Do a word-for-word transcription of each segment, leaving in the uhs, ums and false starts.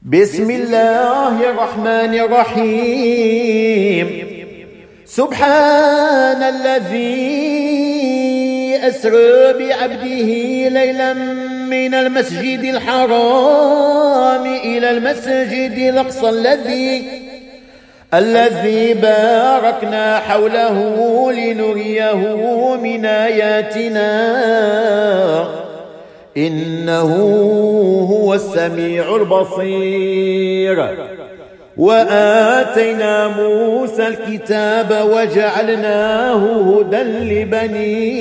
بسم الله الرحمن الرحيم. سبحان الذي أسرى بعبده ليلا من المسجد الحرام إلى المسجد الأقصى الذي الذي باركنا حوله لنريه من آياتنا إنه هو السميع البصير. وآتينا موسى الكتاب وجعلناه هدى لبني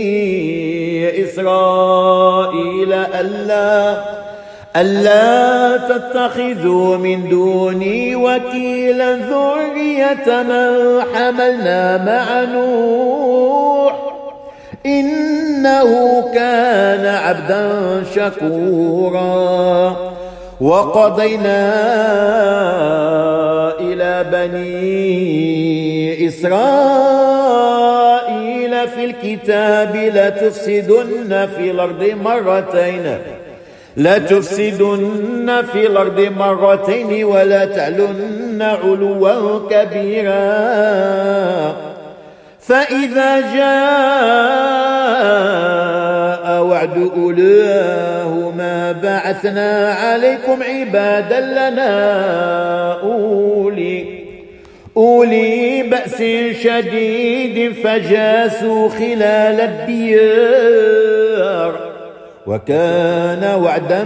إسرائيل ألا ألا تتخذوا من دوني وكيلا ذرية من حملنا مع نوح إنه كان عبدا شكورا. وقضينا إلى بني إسرائيل في الكتاب لتفسدن في الأرض مرتين لتفسدن في الأرض مرتين ولا تعلن علوا كبيرا. فإذا جاء وعد أولاهما بعثنا عليكم عبادا لنا أولي أولي بأس شديد فجاسوا خلال الديار وكان وعدا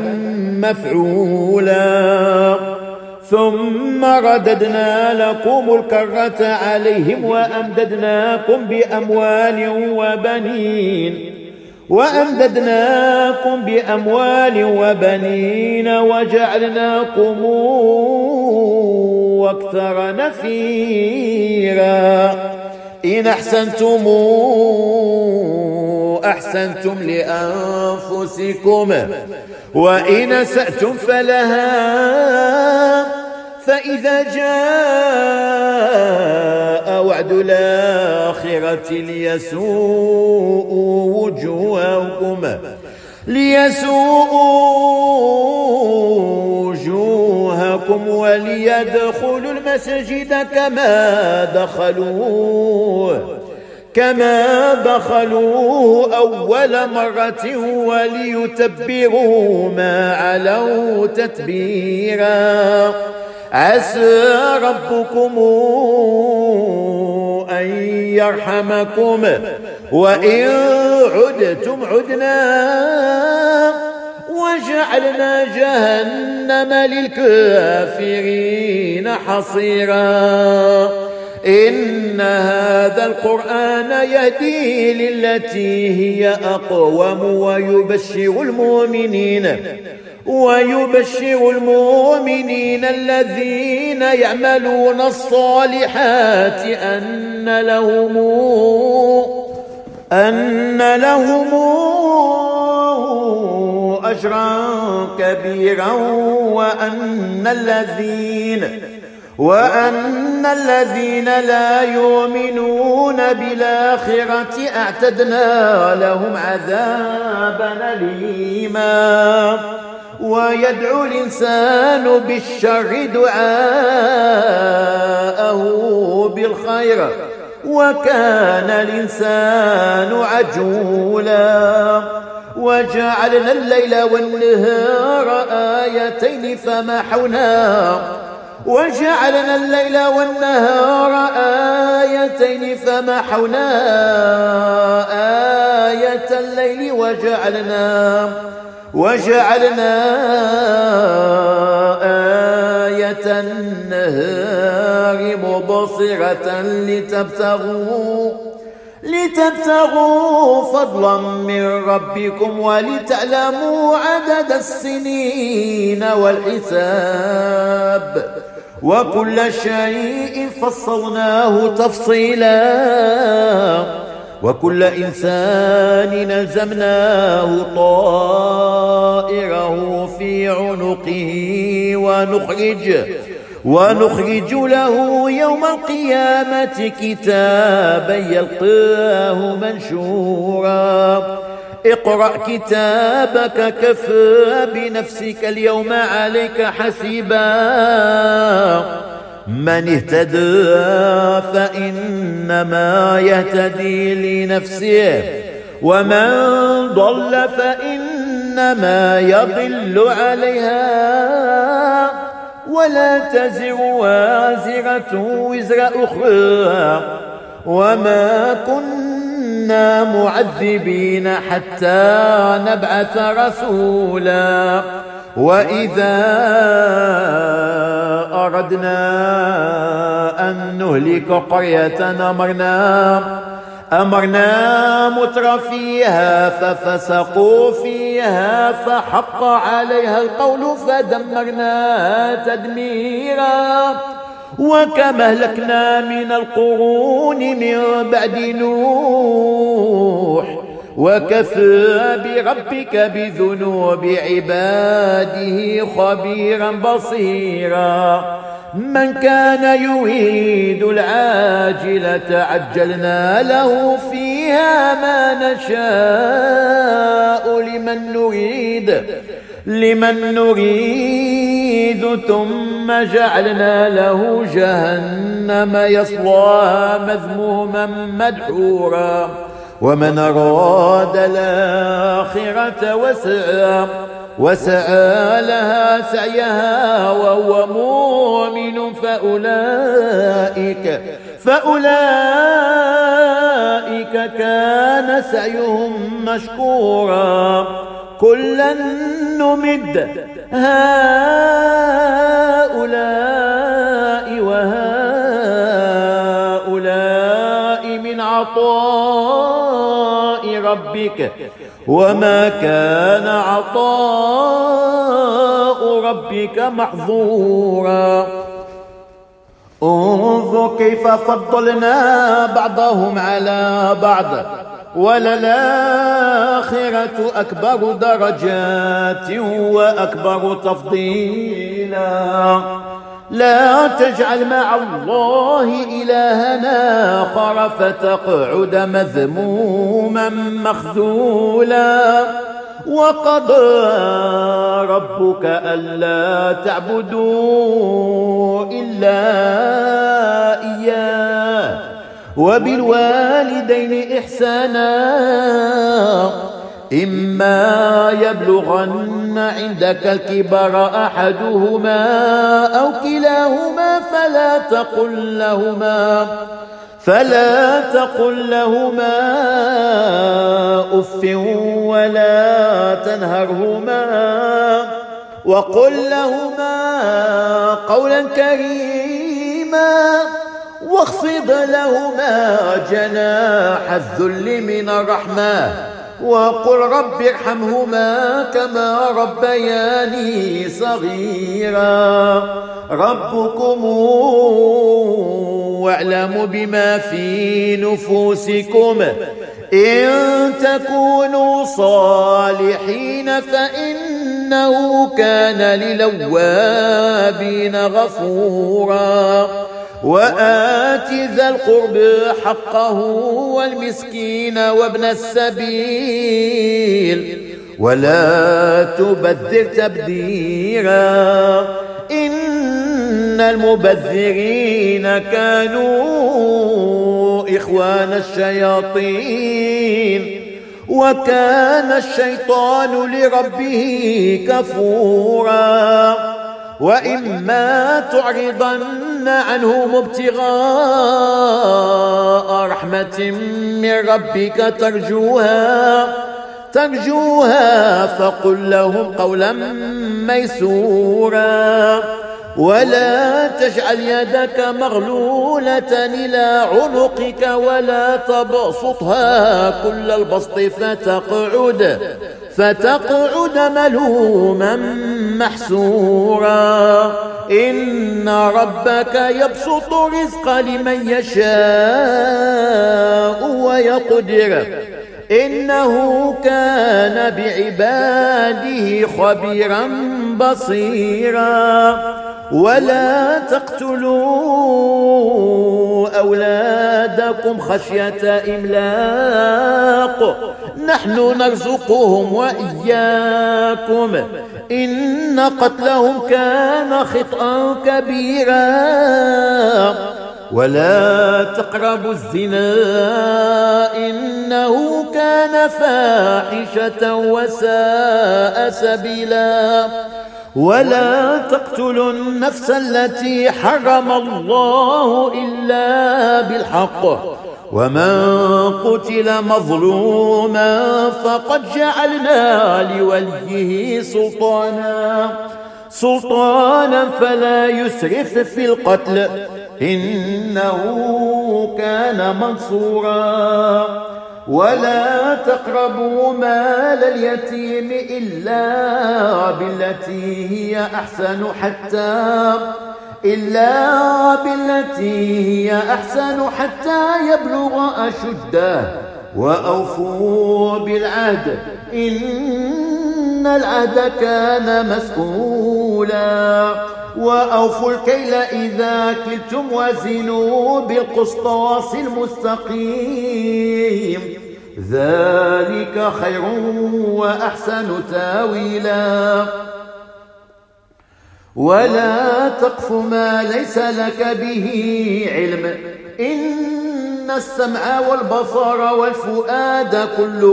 مفعولا. ثم رددنا لكم الكرة عليهم وأمددناكم بأموال وبنين وأمددناكم بأموال وبنين وجعلناكم أكثر نفيرا. إن أحسنتم أحسنتم لأنفسكم وإن أسأتم فلها. فإذا جاء وعد الآخرة ليسوءوا وجوهكم ليسوءوا وجوهكم وليدخلوا المسجد كما دخلوه كما دخلوه أول مرة وليتبروا ما علوا تتبيرا. عسى ربكم أن يرحمكم وإن عدتم عدنا وجعلنا جهنم للكافرين حصيرا. إن هذا القرآن يهدي للتي هي أقوم ويبشر المؤمنين ويبشر المؤمنين الذين يعملون الصالحات أن لهم أن لهم أجرا كبيرا وأن الذين وأن الذين لا يؤمنون بالآخرة أعتدنا لهم عذابا أليما. ويدعو الإنسان بالشر دعاءه بالخير وكان الإنسان عجولا. وجعلنا الليل والنهار آيتين فمحونا وجعلنا الليل والنهار آيتين فمحونا آية الليل وجعلنا وجعلنا آية النهار مبصرة لتبتغوا لتبتغوا فضلا من ربكم ولتعلموا عدد السنين والحساب وكل شيء فصلناه تفصيلا. وكل إنسان ألزمناه طائره في عنقه ونخرج ونخرج له يوم القيامة كتابا يلقاه منشورا اقرأ كتابك كفى بنفسك اليوم عليك حسيبا من اهتدى فإنما يهتدي لنفسه ومن ضل فإنما يضل عليها ولا تزر وازرة وزر أخرى وما كنا معذبين حتى نبعث رسولا وإذا أردنا أن نهلك قرية أمرنا أمرنا متر فيها ففسقوا فيها فحق عليها القول فدمرناها تدميرا وكما أهلكنا من القرون من بعد نوح وكفى بربك بذنوب عباده خبيرا بصيرا من كان يريد العاجلة عجلنا له فيها ما نشاء لمن نريد لمن نريد ثم جعلنا له جهنم يصلاها مذموما مدحورا ومن أراد الآخرة وسعى وسعى لها سعيها وهو مؤمن فأولئك فأولئك كان سعيهم مشكورا كلا نمد هؤلاء وهؤلاء من عطاء ربك وما كان عطاء ربك محظورا انظر كيف فضلنا بعضهم على بعض وللآخرة أكبر درجات وأكبر تفضيلا لا تجعل مع الله إلهنا آخر فتقعد مذموما مخذولا وقضى ربك ألا تعبدوا إلا إياه وبالوالدين إحسانا إما يبلغن عندك الكبر أحدهما أو كلاهما فلا تقل لهما فلا تقل لهما أف ولا تنهرهما وقل لهما قولا كريما واخفض لهما جناح الذل من الرحمة وقل رب ارحمهما كما ربياني صغيرا ربكم واعلم بما في نفوسكم إن تكونوا صالحين فإنه كان للأوابين غفورا وآت ذا القرب حقه والمسكين وابن السبيل ولا تبذر تبذيرا إن المبذرين كانوا إخوان الشياطين وكان الشيطان لربه كفورا وإما تعرضن عنهم ابتغاء رحمة من ربك ترجوها ترجوها فقل لهم قولا ميسورا ولا تجعل يدك مغلولة إلى عنقك ولا تبسطها كل البسط فتقعد فتقعد ملوما محسورا إن ربك يبسط الرزق لمن يشاء ويقدر إنه كان بعباده خبيرا بصيرا ولا تقتلوا أولادكم خشية إملاق نحن نرزقهم وإياكم إن قتلهم كان خطأ كبيرا ولا تقربوا الزنا إنه كان فاحشة وساء سبيلا ولا تقتلوا النفس التي حرم الله إلا بالحق ومن قتل مظلوما فقد جعلنا لوليه سلطانا سلطانا فلا يسرف في القتل إنه كان منصورا ولا تقربوا مال اليتيم إلا بالتي هي أحسن حتى إلا بالتي هي أحسن حتى يبلغ أشده وأوفوا بالعهد إن العهد كان مسؤولا وأوفوا الكيل إذا كلتم وزنوا بالقسطاس المستقيم ذلك خير وأحسن تاويلا ولا تقف ما ليس لك به علم إن السمع والبصر والفؤاد كل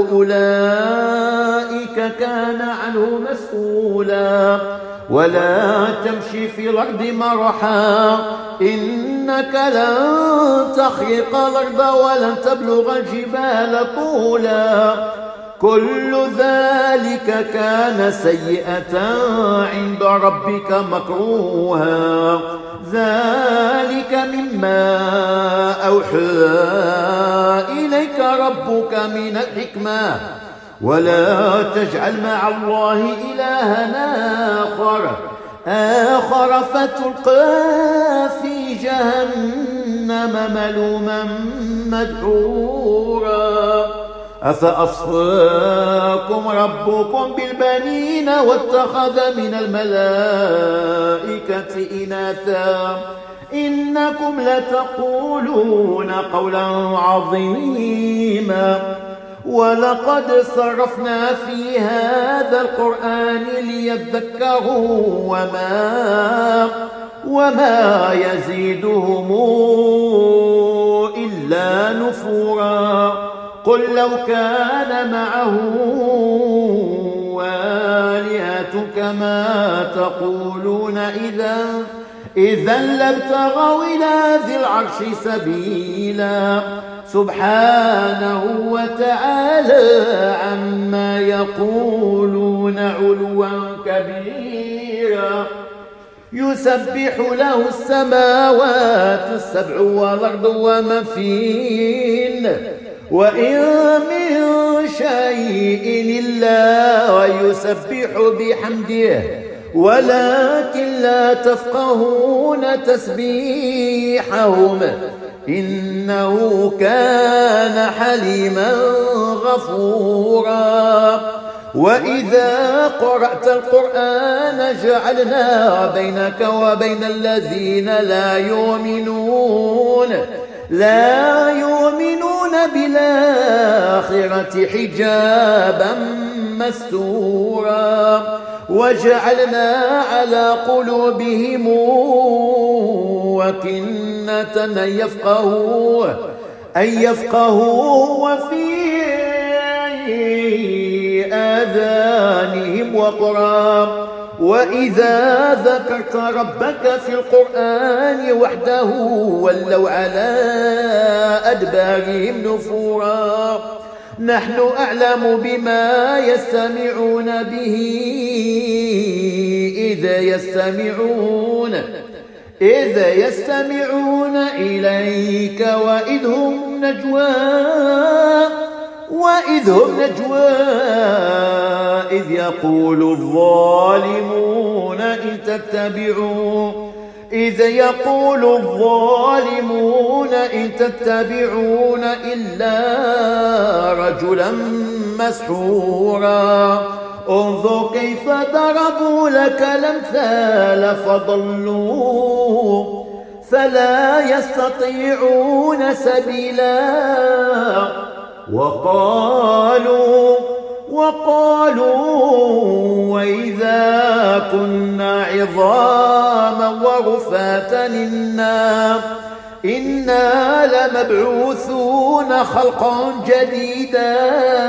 أولئك كان عنه مسؤولا ولا تمشي في الأرض مرحا إنك لن تخرق الأرض ولن تبلغ الجبال طولا كل ذلك كان سيئة عند ربك مكروها ذلك مما أوحى إليك ربك من الحكمة ولا تجعل مع الله إلها آخر آخر فتلقى في جهنم ملوما مدحورا أفأصفاكم ربكم بالبنين واتخذ من الملائكة إناثا إنكم لتقولون قولا عظيما ولقد صرفنا في هذا القرآن ليذكروا وما وما يزيدهم إلا نفورا قل لو كان معه آلهة كما تقولون إذا إذا لابتغوا إلى ذي العرش سبيلا سبحانه وتعالى عما يقولون علوا كبيرا يسبح له السماوات السبع والأرض ومن فيهن وإن من شيء إلا يسبح بحمده ولكن لا تفقهون تسبيحهم إنه كان حليما غفورا وإذا قرأت القرآن جعلنا بينك وبين الذين لا يؤمنون لا يؤمنون بالآخرة حجابا مستورا وجعلنا على قلوبهم وكنة أن يفقهوا أن يفقهوا وفي آذانهم وقرا وإذا ذكرت ربك في القرآن وحده ولوا على أدبارهم نفورا نحن أعلم بما يستمعون به إذا يستمعون إذا يستمعون إليك وإذ هم نجوى وإذ هم نجوى إذ يقول الظالمون إن تتبعون إذ يقول الظالمون إن تتبعون إلا رجلا مسحورا انظر كيف ضربوا لك الأمثال فضلوا فلا يستطيعون سبيلا وقالوا وقالوا وإذا كنا عظاما ورفاتا إنا إنا لمبعوثون خلقا جديدا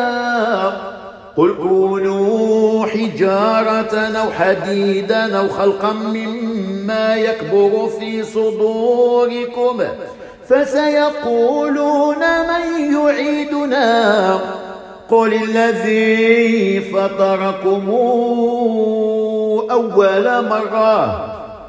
قل كونوا حجارة أو حديدا أو خلقا مما يكبر في صدوركم فسيقولون من يعيدنا قل الذي فطركم أول مرة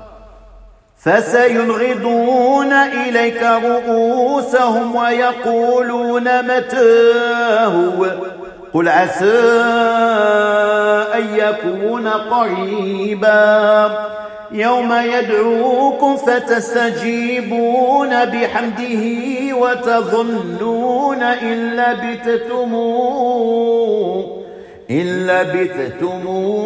فسينغضون إليك رؤوسهم ويقولون متاه قل عسى أن يكون قريبا يوم يدعوكم فتستجيبون بحمده وتظنون إن لبثتم إن لبثتم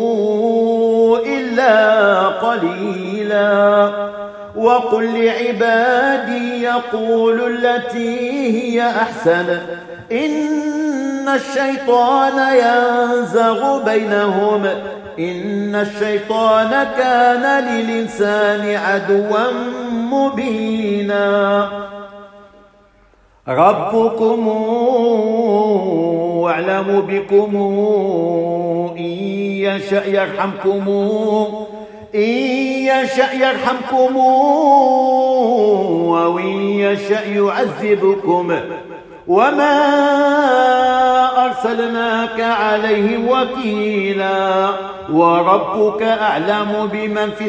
إلا قليلا وقل لعبادي يقولوا التي هي أحسن إن الشيطان ينزغ بينهم إن الشيطان كان للإنسان عدوا مبينا ربكم أعلم بكم إن يشأ يرحمكم إن يشأ يرحمكم وإن يشأ يعذبكم وما أرسلناك عليهم وكيلا وربك أعلم بمن في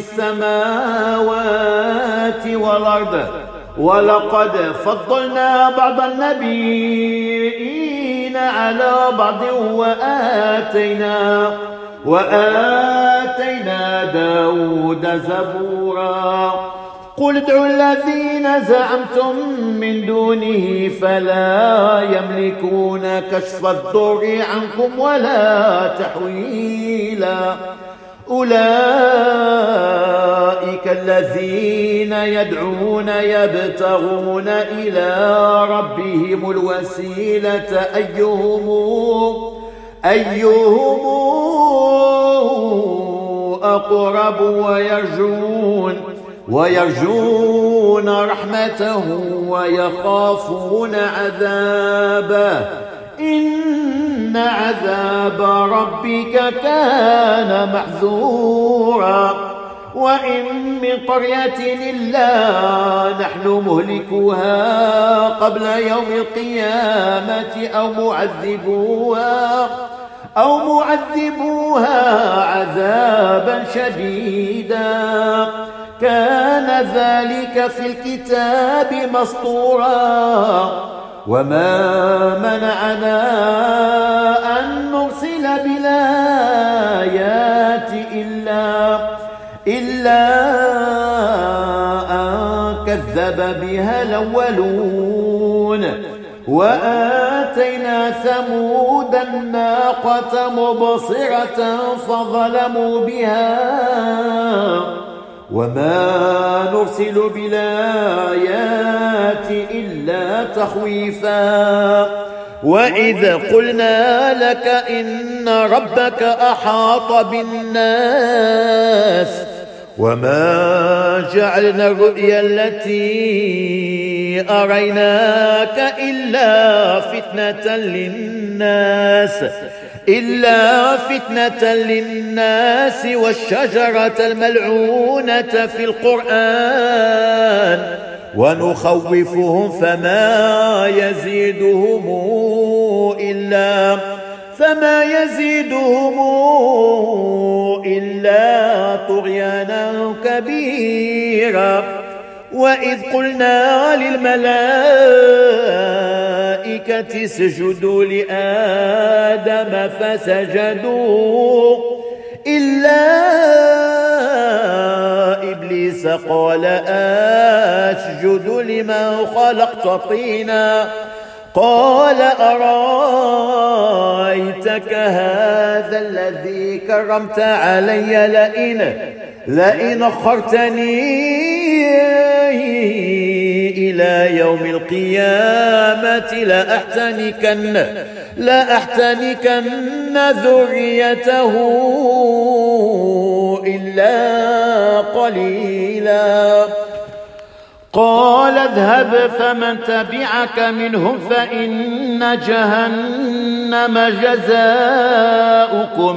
السماوات والأرض ولقد فضلنا بعض النبيين على بعض وآتينا وآتينا داود زبورا قل ادعوا الذين زعمتم من دونه فلا يملكون كشف الضر عنكم ولا تحويلا أولئك الذين يدعون يبتغون إلى ربهم الوسيلة أيهم أيهم أقرب ويرجون ويرجون رحمته ويخافون عذابه إن عذاب ربك كان محذورا وإن من قرية إلا نحن مهلكوها قبل يوم القيامة أو معذبوها أو معذبوها عذابا شديدا كان ذلك في الكتاب مسطورا وما منعنا أن نرسل بالآيات إلا إلا أن كذب بها الأولون وآتينا ثمود الناقة مبصرة فظلموا بها وما نرسل بالآيات إلا تخويفا وإذ قلنا لك إن ربك أحاط بالناس وما جعلنا الرؤيا التي أريناك إلا فتنة للناس إلا فتنة للناس والشجرة الملعونة في القرآن ونخوفهم فما يزيدهم إلا فما يزيدهم إلا طغيانا كبيرا وإذ قلنا للملائكة اسجدوا لآدم فسجدوا إلا إبليس قال أسجد لمن خلقت طينا قال أرأيتك هذا الذي كرمت علي لئن لئن أخرتني إلى يوم القيامة لأحتنكن لأحتنكن ذريته إلا قليلا. قال اذهب فمن تبعك منهم فإن جهنم جزاؤكم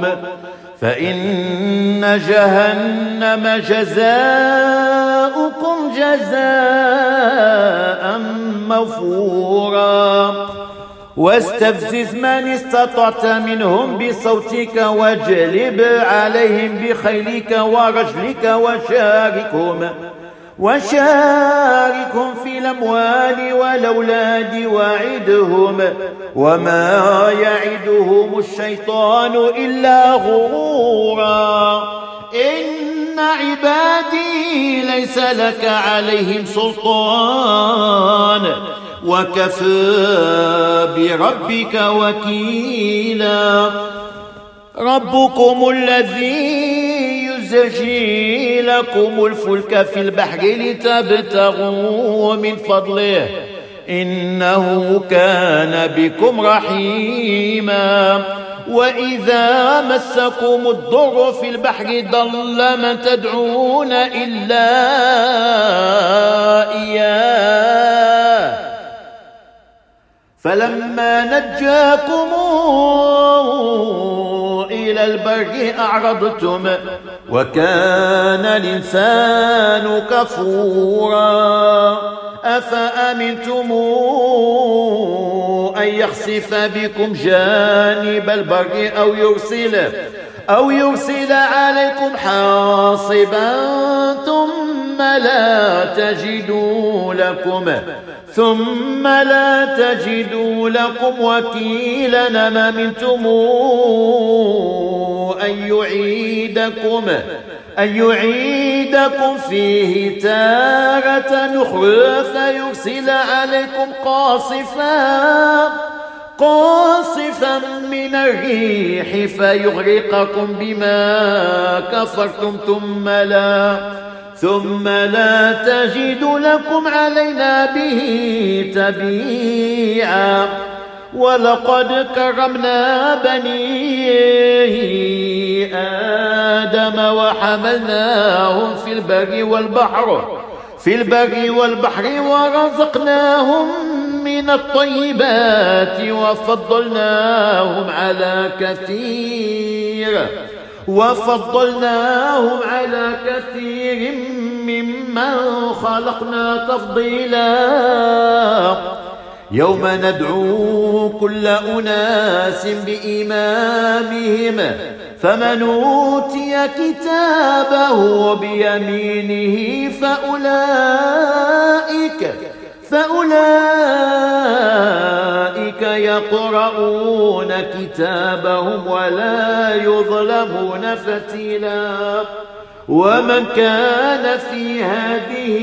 فإن جهنم جزاؤكم جزاء موفورا. واستفزز من استطعت منهم بصوتك واجلب عليهم بخيلك ورجلك وشاركهم وشاركهم في الأموال والأولاد وعدهم وما يعدهم الشيطان إلا غرورا. إن عبادي ليس لك عليهم سلطان وكفى بربك وكيلا. ربكم الذي يزجي لكم الفلك في البحر لتبتغوا من فضله إنه كان بكم رحيما. وإذا مسكم الضر في البحر ضل من تدعون إلا إياه فلما نجاكم إلى البر أعرضتم وكان الإنسان كفورا. أفأمنتم أن يخسف بكم جانب البر أو يرسل أو يرسل عليكم حاصبا ثم لا تجدوا لكم ثم لا تجدوا لكم وكيلا. أم أمنتم أن يعيدكم أن يعيدكم فيه تارة أخرى فيرسل عليكم قاصفا قاصفا من الريح فيغرقكم بما كفرتم ثم لا ثم لا تجد لكم علينا به تبيعا. ولقد كرمنا بني آدم وحملناهم في البر والبحر في البر والبحر ورزقناهم من الطيبات وفضلناهم على كثير وفضلناهم على كثير ممن خلقنا تفضيلا. يوم ندعو كل أناس بإمامهم فمن أوتي كتابه بيمينه فأولئك فأولئك يقرؤون كتابهم ولا يظلمون فتيلا. ومن كان في هذه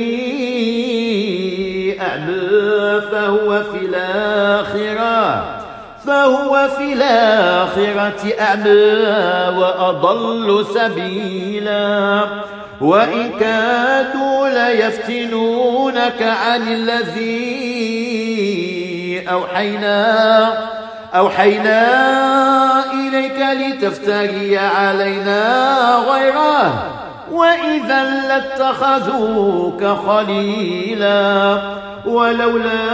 أعمى فهو في الآخرة فهو في الآخرة أعمى وأضل سبيلا. وإن كادوا ليفتنونك عن الذي أوحينا أوحينا إليك لتفتري علينا غيره وإذا لاتخذوك خليلا. ولولا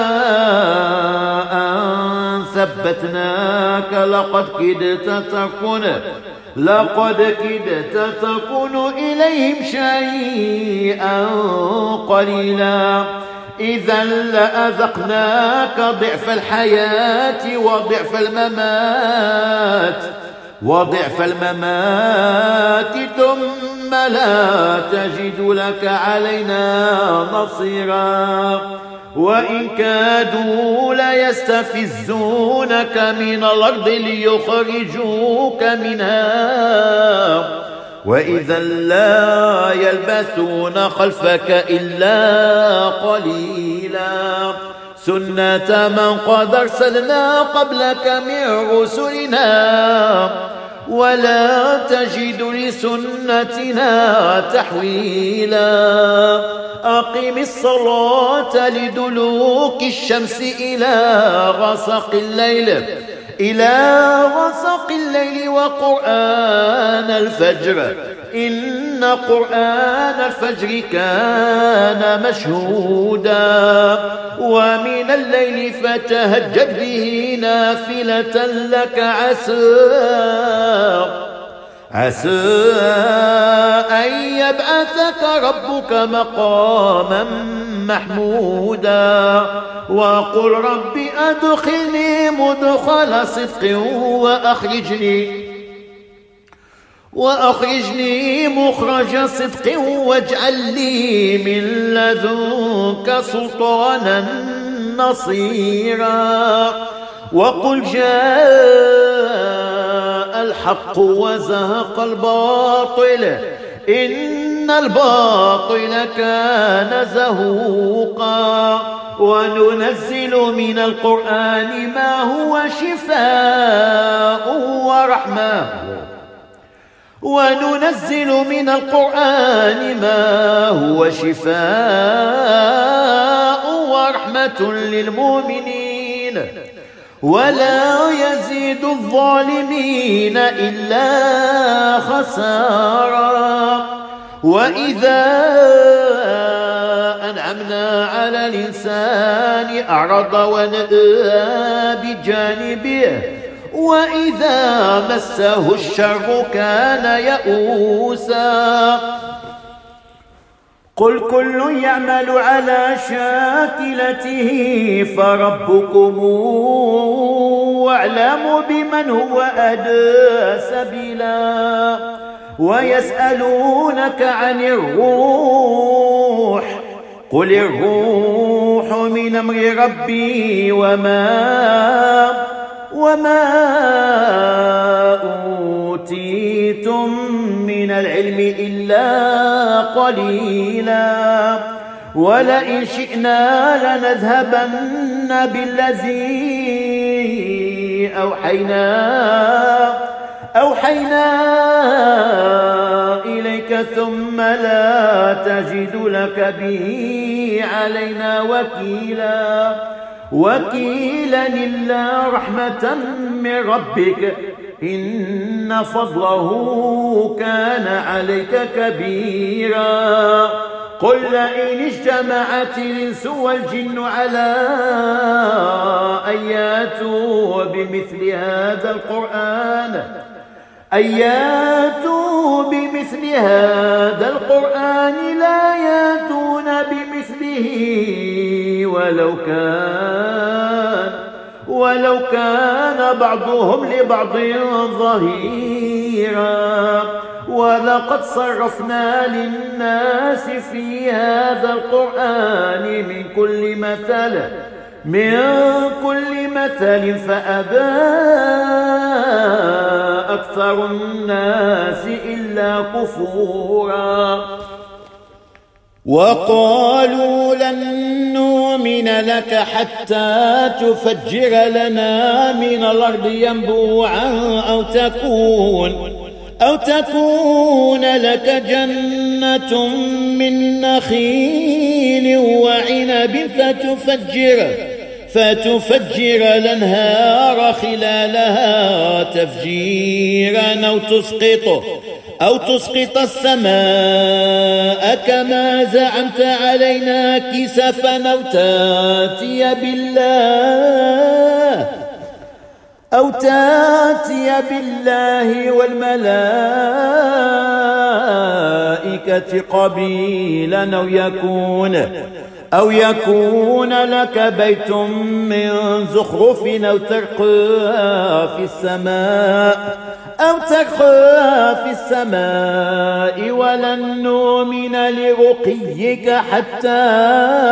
أن ثبتناك لقد كدت تكون لقد كدت تكون إليهم شيئا قليلا. إذا لأذقناك ضعف الحياة وضعف الممات وضعف الممات ثم لا تجد لك علينا نصيرا. وإن كادوا ليستفزونك من الأرض ليخرجوك منها وإذا لا يلبثون خلفك إلا قليلا. سنة من قد أرسلنا قبلك من رسلنا ولا تجد لسنتنا تحويلا. أقم الصلاة لدلوك الشمس إلى غسق الليل إلى غسق الليل وقرآن الفجر إن قرآن الفجر كان مشهودا. ومن الليل فتهجد به نافلة لك عسى عسى أن يبعثك ربك مقاما محمودا. وقل رب أدخلني مدخل صدق وأخرجني وأخرجني مخرج صدق واجعل لي من لدنك سلطانا نصيرا. وقل جاء الحق وزهق الباطل إن الباطل كان زهوقا. وننزل من القرآن ما هو شفاء ورحمة وننزل من القرآن ما هو شفاء ورحمة للمؤمنين ولا يزيد الظالمين إلا خسارا. وإذا أنعمنا على الإنسان أعرض ونأى بجانبه وإذا مسه الشر كان يئوسا. قل كل يعمل على شاكلته فربكم أعلم بمن هو أهدى سبيلا. ويسألونك عن الروح قل الروح من أمر ربي وما وما أوتيتم من العلم إلا قليلا. ولئن شئنا لنذهبن بالذي أوحينا أوحينا إليك ثم لا تجد لك به علينا وكيلا. وكيلا إلا رحمة من ربك إن فضله كان عليك كبيرا. قل لئن اجتمعت الإنس والجن على أن يأتوا بمثل هذا القرآن أن يأتوا بمثل هذا القرآن لا يأتون بمثله ولو كان ولو كان بعضهم لبعض ظهيرا. ولقد صرفنا للناس في هذا القرآن من كل مثل من كل مثل فأبى أكثر الناس إلا كفورا. وقالوا لن نؤمن لك حتى تفجر لنا من الأرض ينبوعا أو تكون أو تكون لك جنة من نخيل وعنب فتفجر فتفجر الأنهار خلالها تفجيرا أو تسقط أو تسقط السماء كما زعمت علينا كسفا أو تاتي بالله أو تاتي بالله والملائكة قبيلا أو يكون أو يكون لك بيت من زخرف أو ترقى في السماء أو ترقى في السماء ولن نؤمن لرقيك حتى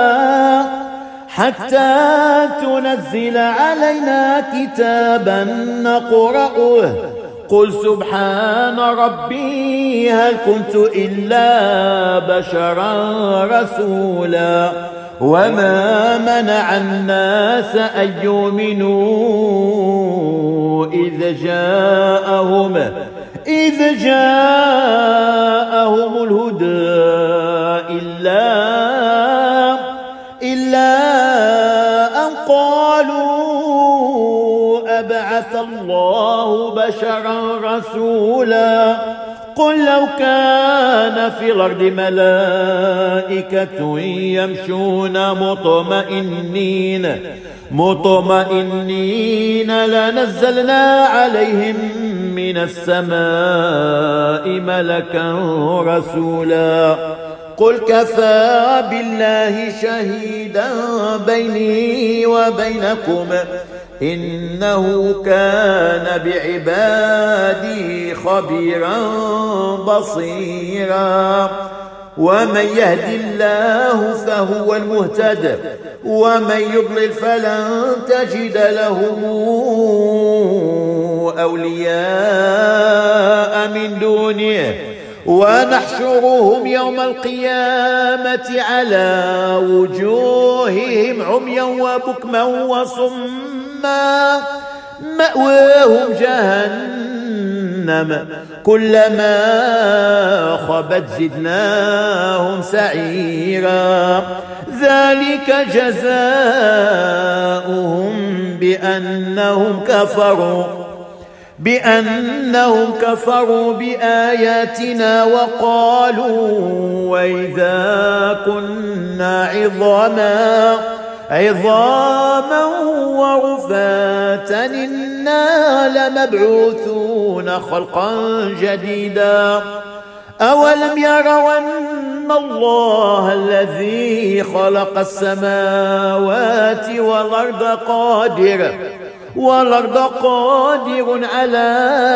حتى تنزل علينا كتابا نقرأه قل سبحان ربي هل كنت إلا بشرا رسولا. وما منع الناس أن يؤمنوا إذ جاءهم إذ جاءهم الهدى إلا إلا أن قالوا أبعث الله بشرا رسولا قل لو كان في الأرض ملائكة يمشون مطمئنين مطمئنين لنزلنا عليهم من السماء ملكا رسولا قل كفى بالله شهيدا بيني وبينكم إنه كان بعبادي خبيرا بصيرا ومن يهد الله فهو المهتد ومن يضلل فلن تجد لهم أولياء من دونه ونحشرهم يوم القيامة على وجوههم عميا وبكما وصما مأواهم جهنم كلما خبت زدناهم سعيرا ذلك جزاؤهم بأنهم كفروا بأنهم كفروا بآياتنا وقالوا وإذا كنا عظاما عظاما ورفاتا إنا لمبعوثون خلقا جديدا أولم يروا أن الله الذي خلق السماوات والأرض قادر والأرض قادر على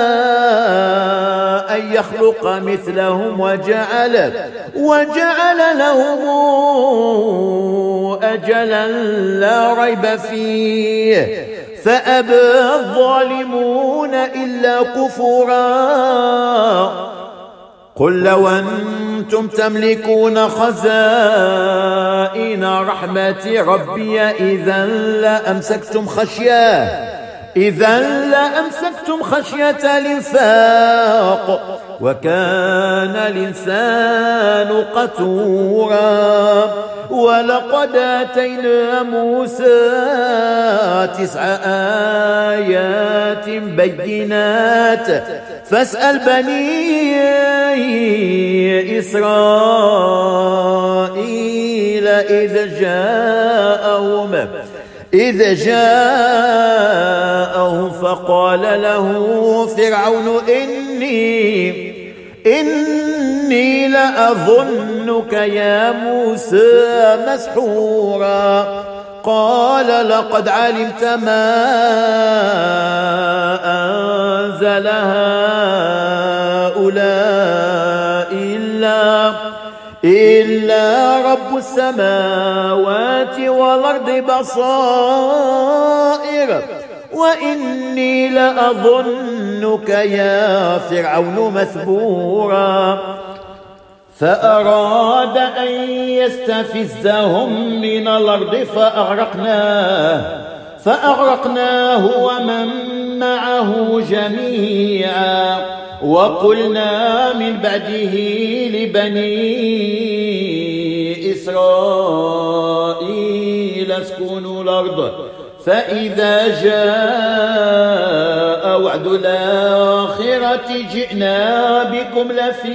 أن يخلق مثلهم وجعل وجعل لهم أجلا لا ريب فيه فأبى الظالمون إلا كفورا قل لو أنتم تملكون خزائن رحمة ربي إذا لأمسكتم خشية إذا لأمسكتم خشية الإنفاق وكان الإنسان قتورا ولقد آتينا موسى تسع آيات بينات فاسأل بني إسرائيل إذ جاءهم إذ جاءهم فقال له فرعون إني إني لأظنك يا موسى مسحورا قال لقد علمت ما أنزل هؤلاء إلا إلا رب السماوات والأرض بصائر وإني لأظنك يا فرعون مثبورا فأراد أن يستفزهم من الأرض فأغرقناه فأغرقناه ومن معه جميعا وقلنا من بعده لبني إسرائيل اسكنوا الأرض فإذا جاء وعد الآخرة جئنا بكم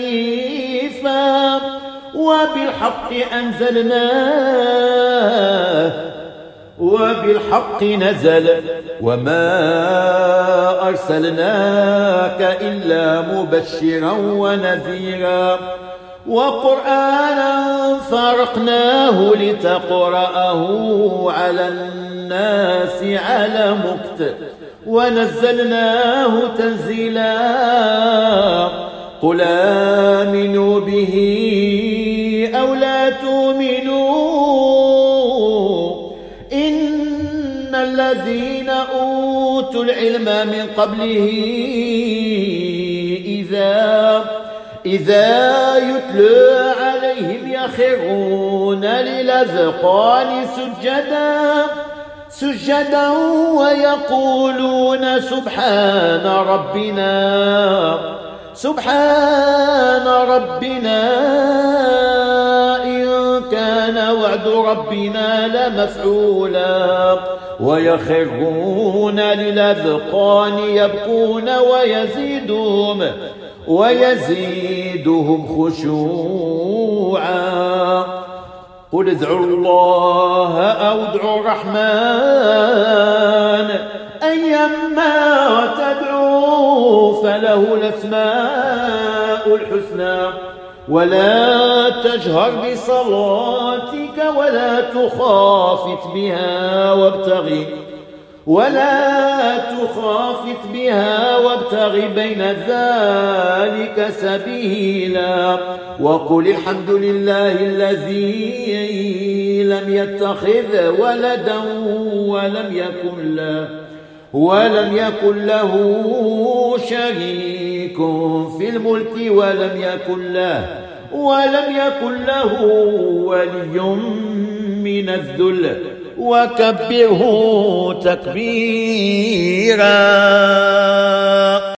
لفيفا وبالحق أنزلناه وبالحق نزل وما أرسلناك إلا مبشرا ونذيرا وقرآنا فرقناه لتقرأه على الناس على مكت ونزلناه تنزيلا قل آمنوا به أو لا تؤمنوا إن الذين أوتوا العلم من قبله إذا إذا يتلى عليهم بهم يخرون للأذقان سجدا سجدا ويقولون سبحان ربنا سبحان ربنا إن كان وعد ربنا لمفعولا ويخرون للأذقان يبكون ويزيدهم ويزيدهم خشوعا قل ادعوا الله أو ادعوا الرحمن أيما تدعوا فله الأسماء الحسنى ولا تجهر بصلاتك ولا تخافت بها وابتغي ولا تخافت بها وابتغ بين ذلك سبيلا وقل الحمد لله الذي لم يتخذ ولدا ولم يكن له ولم يكن له شريك في الملك ولم يكن له ولم يكن له ولي من الذل وكبره تكبيرا.